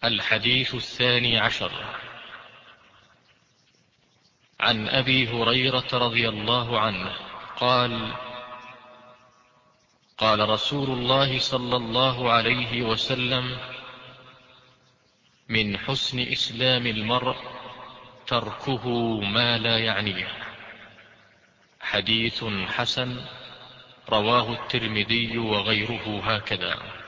الحديث 12 عن أبي هريرة رضي الله عنه قال: قال رسول الله صلى الله عليه وسلم: من حسن إسلام المرء تركه ما لا يعنيه. حديث حسن، رواه الترمذي وغيره هكذا.